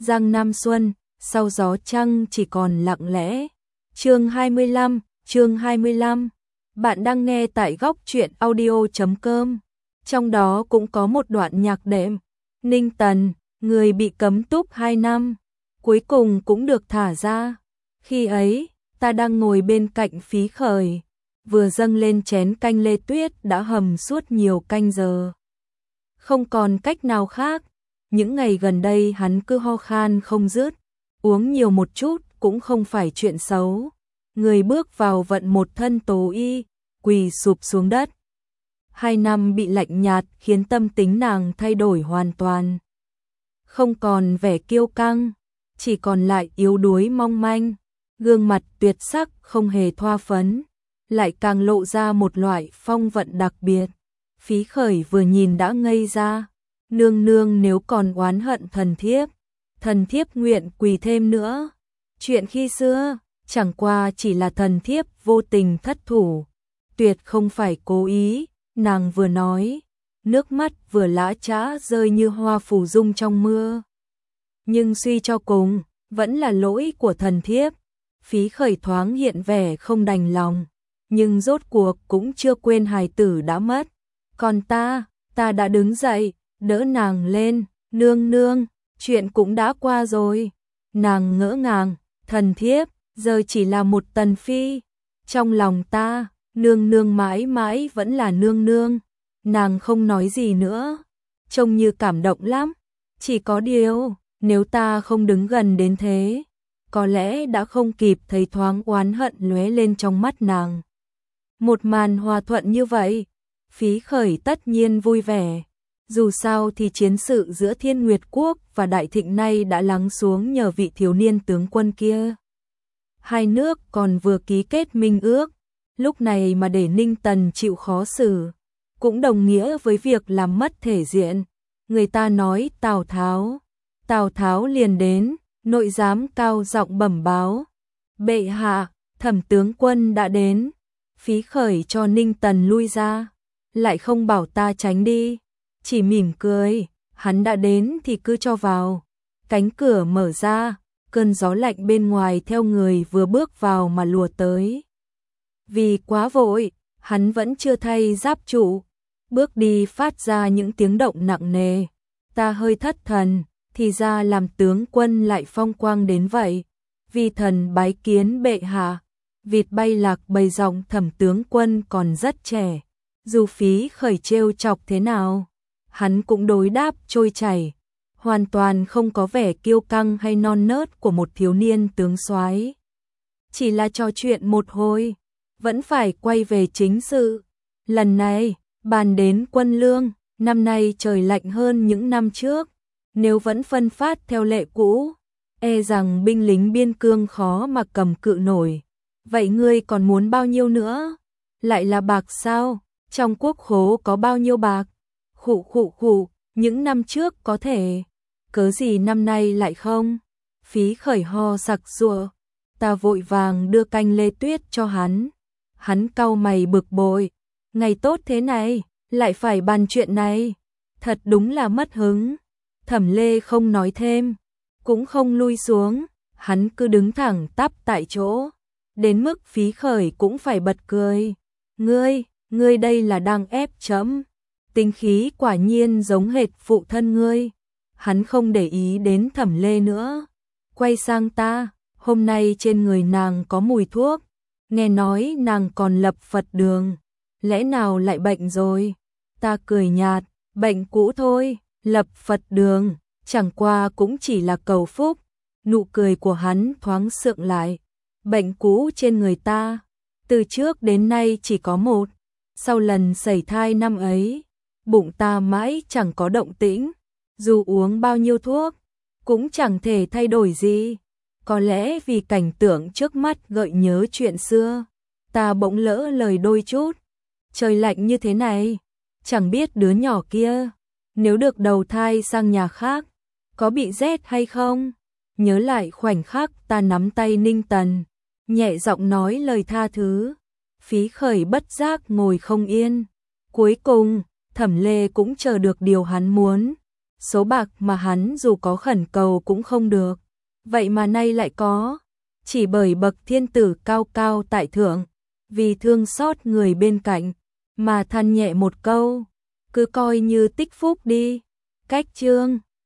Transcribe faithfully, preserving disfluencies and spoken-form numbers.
Giang Nam Xuân, sau gió trăng chỉ còn lặng lẽ. Chương hai mươi lăm, chương hai mươi lăm. Bạn đang nghe tại góc truyện audio chấm com. Trong đó cũng có một đoạn nhạc đệm. Ninh Tần, người bị cấm túc hai năm, cuối cùng cũng được thả ra. Khi ấy, ta đang ngồi bên cạnh Phí Khởi, vừa dâng lên chén canh lê tuyết đã hầm suốt nhiều canh giờ. Không còn cách nào khác, những ngày gần đây hắn cứ ho khan không dứt, uống nhiều một chút cũng không phải chuyện xấu. Người bước vào vận một thân tố y, quỳ sụp xuống đất. Hai năm bị lạnh nhạt khiến tâm tính nàng thay đổi hoàn toàn. Không còn vẻ kiêu căng, chỉ còn lại yếu đuối mong manh, gương mặt tuyệt sắc không hề thoa phấn, lại càng lộ ra một loại phong vận đặc biệt. Phí Khởi vừa nhìn đã ngây ra, nương nương nếu còn oán hận thần thiếp, thần thiếp nguyện quỳ thêm nữa. Chuyện khi xưa, chẳng qua chỉ là thần thiếp vô tình thất thủ, tuyệt không phải cố ý, nàng vừa nói, nước mắt vừa lã chã rơi như hoa phù dung trong mưa. Nhưng suy cho cùng, vẫn là lỗi của thần thiếp. Phí Khởi thoáng hiện vẻ không đành lòng, nhưng rốt cuộc cũng chưa quên hài tử đã mất. Còn ta, ta đã đứng dậy, đỡ nàng lên, nương nương, chuyện cũng đã qua rồi. Nàng ngỡ ngàng, thần thiếp, giờ chỉ là một tần phi. Trong lòng ta, nương nương mãi mãi vẫn là nương nương. Nàng không nói gì nữa, trông như cảm động lắm. Chỉ có điều, nếu ta không đứng gần đến thế, có lẽ đã không kịp thấy thoáng oán hận lóe lên trong mắt nàng. Một màn hòa thuận như vậy, Phí Khởi tất nhiên vui vẻ. Dù sao thì chiến sự giữa Thiên Nguyệt Quốc và Đại Thịnh nay đã lắng xuống nhờ vị thiếu niên tướng quân kia. Hai nước còn vừa ký kết minh ước, lúc này mà để Ninh Tần chịu khó xử, cũng đồng nghĩa với việc làm mất thể diện. Người ta nói Tào Tháo, Tào Tháo liền đến, nội giám cao giọng bẩm báo. Bệ hạ, Thẩm tướng quân đã đến. Phí Khởi cho Ninh Tần lui ra, lại không bảo ta tránh đi, chỉ mỉm cười, hắn đã đến thì cứ cho vào. Cánh cửa mở ra, cơn gió lạnh bên ngoài theo người vừa bước vào mà lùa tới. Vì quá vội, hắn vẫn chưa thay giáp trụ, bước đi phát ra những tiếng động nặng nề. Ta hơi thất thần, thì ra làm tướng quân lại phong quang đến vậy. Vi thần bái kiến bệ hạ. Vịt bay lạc bầy giọng Thẩm tướng quân còn rất trẻ. Dù Phí Khởi trêu chọc thế nào, hắn cũng đối đáp trôi chảy, hoàn toàn không có vẻ kiêu căng hay non nớt của một thiếu niên tướng soái. Chỉ là trò chuyện một hồi, vẫn phải quay về chính sự. Lần này, bàn đến quân lương, năm nay trời lạnh hơn những năm trước. Nếu vẫn phân phát theo lệ cũ, e rằng binh lính biên cương khó mà cầm cự nổi. Vậy ngươi còn muốn bao nhiêu nữa? Lại là bạc sao? Trong quốc khố có bao nhiêu bạc? Khụ khụ khụ, những năm trước có thể, cớ gì năm nay lại không? Phí Khởi ho sặc sụa, ta vội vàng đưa canh lê tuyết cho hắn. Hắn cau mày bực bội, ngày tốt thế này, lại phải bàn chuyện này, thật đúng là mất hứng. Thẩm Lê không nói thêm, cũng không lui xuống, hắn cứ đứng thẳng tắp tại chỗ, đến mức Phí Khởi cũng phải bật cười. Ngươi, ngươi đây là đang ép chấm. Tính khí quả nhiên giống hệt phụ thân ngươi. Hắn không để ý đến Thẩm Lê nữa, quay sang ta, hôm nay trên người nàng có mùi thuốc, nghe nói nàng còn lập Phật đường, lẽ nào lại bệnh rồi? Ta cười nhạt, bệnh cũ thôi, lập Phật đường, chẳng qua cũng chỉ là cầu phúc. Nụ cười của hắn thoáng sượng lại. Bệnh cũ trên người ta, từ trước đến nay chỉ có một. Sau lần sẩy thai năm ấy, bụng ta mãi chẳng có động tĩnh, dù uống bao nhiêu thuốc, cũng chẳng thể thay đổi gì. Có lẽ vì cảnh tượng trước mắt gợi nhớ chuyện xưa, ta bỗng lỡ lời đôi chút. Trời lạnh như thế này, chẳng biết đứa nhỏ kia, nếu được đầu thai sang nhà khác, có bị rét hay không? Nhớ lại khoảnh khắc ta nắm tay Ninh Tần, nhẹ giọng nói lời tha thứ. Phí Khởi bất giác ngồi không yên. Cuối cùng, Thẩm Lê cũng chờ được điều hắn muốn. số bạc mà hắn dù có khẩn cầu cũng không được. Vậy mà nay lại có, chỉ bởi bậc thiên tử cao cao tại thượng, vì thương xót người bên cạnh, mà than nhẹ một câu, cứ coi như tích phúc đi. Cách chương